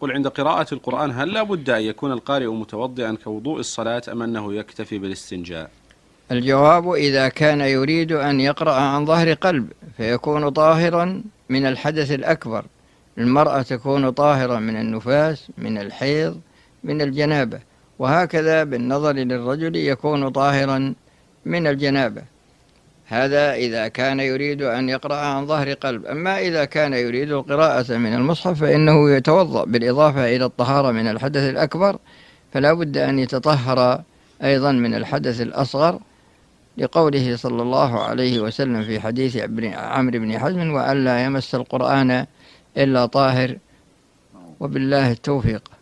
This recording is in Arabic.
يقول: عند قراءة القرآن هل لا بد أن يكون القارئ متوضئا كوضوء الصلاة أم أنه يكتفي بالاستنجاء؟ الجواب: إذا كان يريد أن يقرأ عن ظهر قلب فيكون طاهرا من الحدث الأكبر. المرأة تكون طاهرة من النفاس، من الحيض، من الجنابة، وهكذا بالنظر للرجل يكون طاهرا من الجنابة. هذا إذا كان يريد أن يقرأ عن ظهر قلب. أما إذا كان يريد القراءة من المصحف فإنه يتوضأ بالإضافة إلى الطهارة من الحدث الأكبر، فلا بد أن يتطهر أيضا من الحدث الأصغر، لقوله صلى الله عليه وسلم في حديث عمرو بن حزم: وأن لا يمس القرآن إلا طاهر. وبالله التوفيق.